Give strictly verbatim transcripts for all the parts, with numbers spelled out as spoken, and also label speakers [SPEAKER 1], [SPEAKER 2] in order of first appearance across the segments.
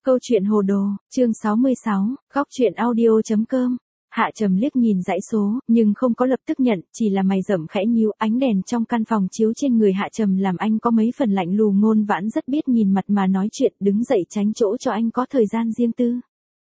[SPEAKER 1] Câu chuyện hồ đồ, chương sáu mươi sáu, góc truyện audio.com. Hạ Trầm liếc nhìn dãy số, nhưng không có lập tức nhận, chỉ là mày rậm khẽ nhíu. Ánh đèn trong căn phòng chiếu trên người Hạ Trầm làm anh có mấy phần lạnh lùng. Ngôn Vãn rất biết nhìn mặt mà nói chuyện, đứng dậy tránh chỗ cho anh có thời gian riêng tư.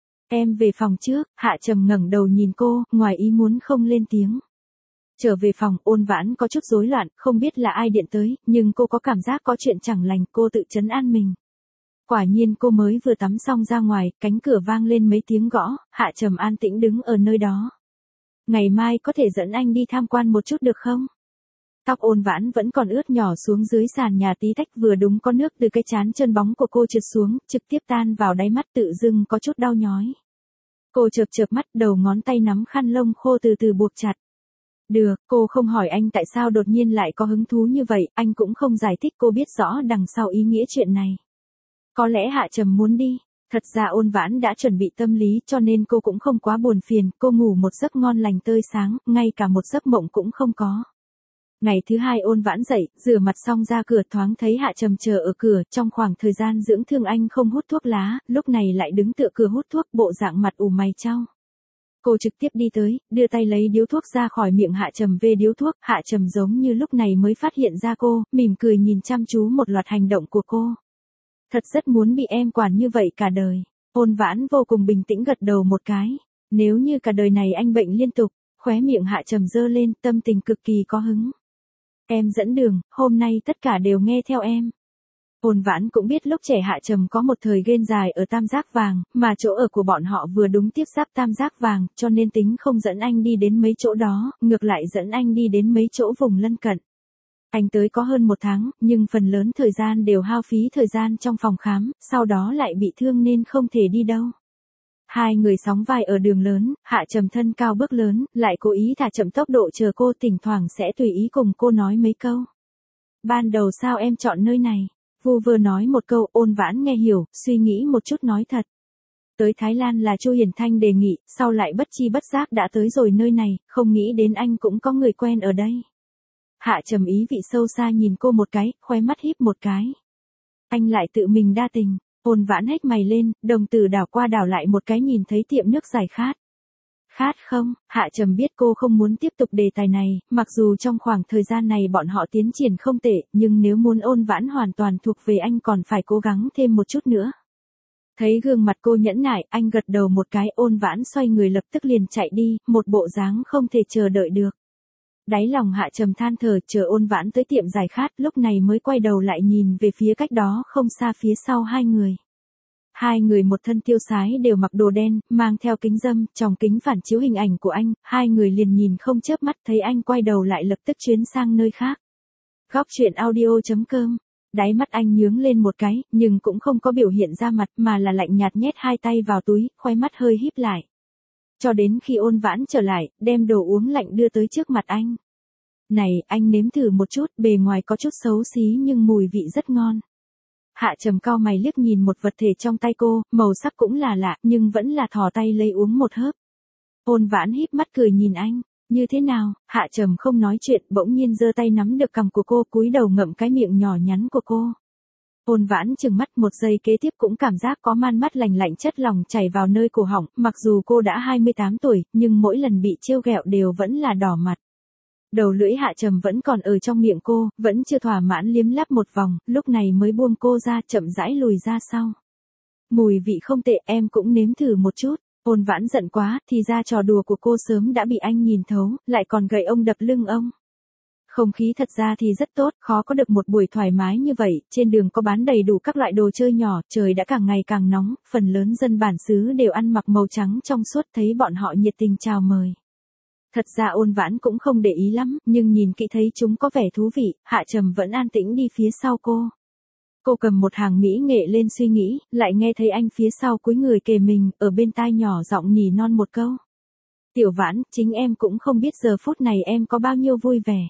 [SPEAKER 1] Em về phòng trước. Hạ Trầm ngẩng đầu nhìn cô, ngoài ý muốn không lên tiếng. Trở về phòng, Ôn Vãn có chút rối loạn, không biết là ai điện tới, nhưng cô có cảm giác có chuyện chẳng lành, cô tự trấn an mình. Quả nhiên cô mới vừa tắm xong ra ngoài, cánh cửa vang lên mấy tiếng gõ. Hạ Trầm an tĩnh đứng ở nơi đó. Ngày mai có thể dẫn anh đi tham quan một chút được không? Tóc Ôn Vãn vẫn còn ướt nhỏ xuống dưới sàn nhà tí tách, vừa đúng có nước từ cái trán trơn bóng của cô trượt xuống, trực tiếp tan vào đáy mắt, tự dưng có chút đau nhói. Cô chợp chợp mắt, đầu ngón tay nắm khăn lông khô từ từ buộc chặt. Được, cô không hỏi anh tại sao đột nhiên lại có hứng thú như vậy, anh cũng không giải thích, cô biết rõ đằng sau ý nghĩa chuyện này. Có lẽ Hạ Trầm muốn đi. Thật ra Ôn Vãn đã chuẩn bị tâm lý cho nên cô cũng không quá buồn phiền, cô ngủ một giấc ngon lành tươi sáng, ngay cả một giấc mộng cũng không có. Ngày thứ hai Ôn Vãn dậy, rửa mặt xong ra cửa, thoáng thấy Hạ Trầm chờ ở cửa. Trong khoảng thời gian dưỡng thương anh không hút thuốc lá, lúc này lại đứng tựa cửa hút thuốc, bộ dạng mặt ủ mày chau. Cô trực tiếp đi tới, đưa tay lấy điếu thuốc ra khỏi miệng Hạ Trầm về điếu thuốc. Hạ Trầm giống như lúc này mới phát hiện ra cô, mỉm cười nhìn chăm chú một loạt hành động của cô. Thật rất muốn bị em quản như vậy cả đời. Ôn Vãn vô cùng bình tĩnh gật đầu một cái. Nếu như cả đời này anh bệnh liên tục, khóe miệng Hạ Trầm giơ lên, tâm tình cực kỳ có hứng. Em dẫn đường, hôm nay tất cả đều nghe theo em. Ôn Vãn cũng biết lúc trẻ Hạ Trầm có một thời ghen dài ở Tam Giác Vàng, mà chỗ ở của bọn họ vừa đúng tiếp giáp Tam Giác Vàng, cho nên tính không dẫn anh đi đến mấy chỗ đó, ngược lại dẫn anh đi đến mấy chỗ vùng lân cận. Anh tới có hơn một tháng, nhưng phần lớn thời gian đều hao phí thời gian trong phòng khám, sau đó lại bị thương nên không thể đi đâu. Hai người sóng vai ở đường lớn, Hạ Trầm thân cao bước lớn, lại cố ý thả chậm tốc độ chờ cô, thỉnh thoảng sẽ tùy ý cùng cô nói mấy câu. Ban đầu sao em chọn nơi này? Vu vơ nói một câu. Ôn Vãn nghe hiểu, suy nghĩ một chút nói thật. Tới Thái Lan là Chu Hiền Thanh đề nghị, sau lại bất chi bất giác đã tới rồi nơi này, không nghĩ đến anh cũng có người quen ở đây. Hạ Trầm ý vị sâu xa nhìn cô một cái, khóe mắt híp một cái. Anh lại tự mình đa tình. Ôn Vãn hét mày lên, đồng tử đảo qua đảo lại một cái, nhìn thấy tiệm nước giải khát. Khát không? Hạ Trầm biết cô không muốn tiếp tục đề tài này, mặc dù trong khoảng thời gian này bọn họ tiến triển không tệ, nhưng nếu muốn Ôn Vãn hoàn toàn thuộc về anh còn phải cố gắng thêm một chút nữa. Thấy gương mặt cô nhẫn nại, anh gật đầu một cái. Ôn Vãn xoay người lập tức liền chạy đi, một bộ dáng không thể chờ đợi được. Đáy lòng Hạ Trầm than thở, chờ Ôn Vãn tới tiệm giải khát, lúc này mới quay đầu lại nhìn về phía cách đó không xa phía sau hai người. Hai người một thân tiêu sái đều mặc đồ đen, mang theo kính râm, trong kính phản chiếu hình ảnh của anh, hai người liền nhìn không chớp mắt, thấy anh quay đầu lại lập tức chuyến sang nơi khác. Góc truyện audio.com. Đáy mắt anh nhướng lên một cái, nhưng cũng không có biểu hiện ra mặt, mà là lạnh nhạt nhét hai tay vào túi, khóe mắt hơi híp lại. Cho đến khi Ôn Vãn trở lại, đem đồ uống lạnh đưa tới trước mặt anh. Này, anh nếm thử một chút, bề ngoài có chút xấu xí nhưng mùi vị rất ngon. Hạ Trầm cau mày liếc nhìn một vật thể trong tay cô, màu sắc cũng là lạ, nhưng vẫn là thò tay lấy uống một hớp. Ôn Vãn híp mắt cười nhìn anh. Như thế nào? Hạ Trầm không nói chuyện, bỗng nhiên giơ tay nắm được cằm của cô, cúi đầu ngậm cái miệng nhỏ nhắn của cô. Ôn Vãn trừng mắt, một giây kế tiếp cũng cảm giác có man mắt lành lạnh chất lỏng chảy vào nơi cổ họng, mặc dù cô đã hai mươi tám tuổi, nhưng mỗi lần bị trêu ghẹo đều vẫn là đỏ mặt. Đầu lưỡi Hạ Trầm vẫn còn ở trong miệng cô, vẫn chưa thỏa mãn liếm láp một vòng, lúc này mới buông cô ra, chậm rãi lùi ra sau. Mùi vị không tệ, em cũng nếm thử một chút. Ôn Vãn giận quá, thì ra trò đùa của cô sớm đã bị anh nhìn thấu, lại còn gậy ông đập lưng ông. Không khí thật ra thì rất tốt, khó có được một buổi thoải mái như vậy, trên đường có bán đầy đủ các loại đồ chơi nhỏ, trời đã càng ngày càng nóng, phần lớn dân bản xứ đều ăn mặc màu trắng trong suốt, thấy bọn họ nhiệt tình chào mời. Thật ra Ôn Vãn cũng không để ý lắm, nhưng nhìn kỹ thấy chúng có vẻ thú vị, Hạ Trầm vẫn an tĩnh đi phía sau cô. Cô cầm một hàng mỹ nghệ lên suy nghĩ, lại nghe thấy anh phía sau cúi người kề mình, ở bên tai nhỏ giọng nỉ non một câu. Tiểu Vãn, chính em cũng không biết giờ phút này em có bao nhiêu vui vẻ.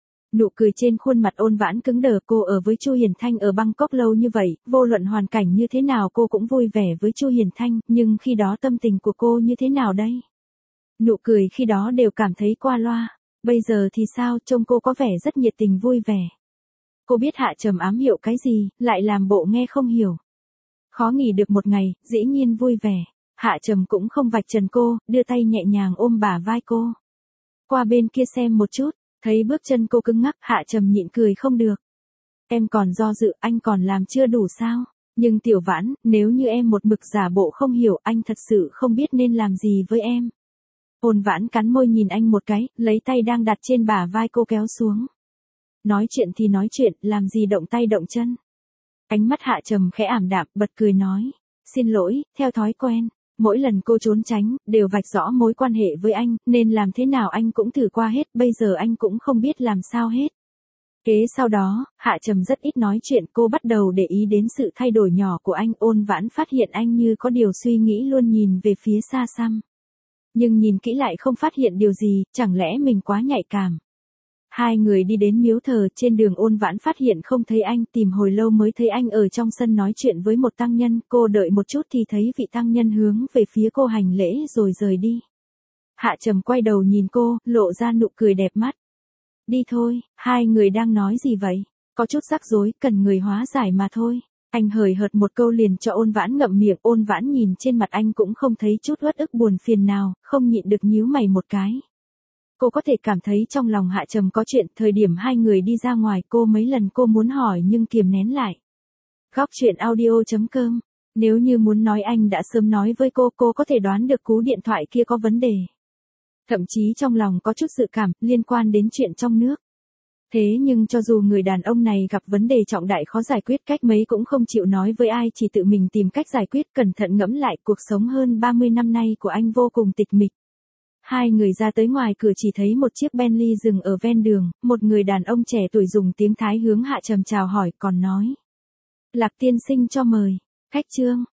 [SPEAKER 1] Nụ cười trên khuôn mặt Ôn Vãn cứng đờ, cô ở với Chu Hiền Thanh ở Bangkok lâu như vậy, vô luận hoàn cảnh như thế nào cô cũng vui vẻ với Chu Hiền Thanh, nhưng khi đó tâm tình của cô như thế nào đây? Nụ cười khi đó đều cảm thấy qua loa, bây giờ thì sao, trông cô có vẻ rất nhiệt tình vui vẻ. Cô biết Hạ Trầm ám hiệu cái gì, lại làm bộ nghe không hiểu. Khó nghỉ được một ngày, dĩ nhiên vui vẻ. Hạ Trầm cũng không vạch trần cô, đưa tay nhẹ nhàng ôm bả vai cô. Qua bên kia xem một chút, thấy bước chân cô cứng ngắc, Hạ Trầm nhịn cười không được. Em còn do dự, anh còn làm chưa đủ sao? Nhưng Tiểu Vãn, nếu như em một mực giả bộ không hiểu, anh thật sự không biết nên làm gì với em. Ôn Vãn cắn môi nhìn anh một cái, lấy tay đang đặt trên bả vai cô kéo xuống. Nói chuyện thì nói chuyện, làm gì động tay động chân. Ánh mắt Hạ Trầm khẽ ảm đạm, bật cười nói. Xin lỗi, theo thói quen. Mỗi lần cô trốn tránh, đều vạch rõ mối quan hệ với anh, nên làm thế nào anh cũng thử qua hết, bây giờ anh cũng không biết làm sao hết. Kế sau đó, Hạ Trầm rất ít nói chuyện, cô bắt đầu để ý đến sự thay đổi nhỏ của anh. Ôn Vãn phát hiện anh như có điều suy nghĩ, luôn nhìn về phía xa xăm. Nhưng nhìn kỹ lại không phát hiện điều gì, chẳng lẽ mình quá nhạy cảm. Hai người đi đến miếu thờ, trên đường Ôn Vãn phát hiện không thấy anh, tìm hồi lâu mới thấy anh ở trong sân nói chuyện với một tăng nhân. Cô đợi một chút thì thấy vị tăng nhân hướng về phía cô hành lễ rồi rời đi. Hạ Trầm quay đầu nhìn cô, lộ ra nụ cười đẹp mắt. Đi thôi, hai người đang nói gì vậy? Có chút rắc rối, cần người hóa giải mà thôi. Anh hời hợt một câu liền cho Ôn Vãn ngậm miệng. Ôn Vãn nhìn trên mặt anh cũng không thấy chút uất ức buồn phiền nào, không nhịn được nhíu mày một cái. Cô có thể cảm thấy trong lòng Hạ Trầm có chuyện. Thời điểm hai người đi ra ngoài, cô mấy lần cô muốn hỏi nhưng kiềm nén lại. Góc truyện audio chấm com. Nếu như muốn nói anh đã sớm nói với cô, cô có thể đoán được cú điện thoại kia có vấn đề. Thậm chí trong lòng có chút dự cảm, liên quan đến chuyện trong nước. Thế nhưng cho dù người đàn ông này gặp vấn đề trọng đại khó giải quyết, cách mấy cũng không chịu nói với ai, chỉ tự mình tìm cách giải quyết. Cẩn thận ngẫm lại, cuộc sống hơn ba mươi năm nay của anh vô cùng tịch mịch. Hai người ra tới ngoài cửa chỉ thấy một chiếc Bentley dừng ở ven đường, một người đàn ông trẻ tuổi dùng tiếng Thái hướng Hạ Trầm chào hỏi, còn nói. Lạc tiên sinh cho mời. Khách trương.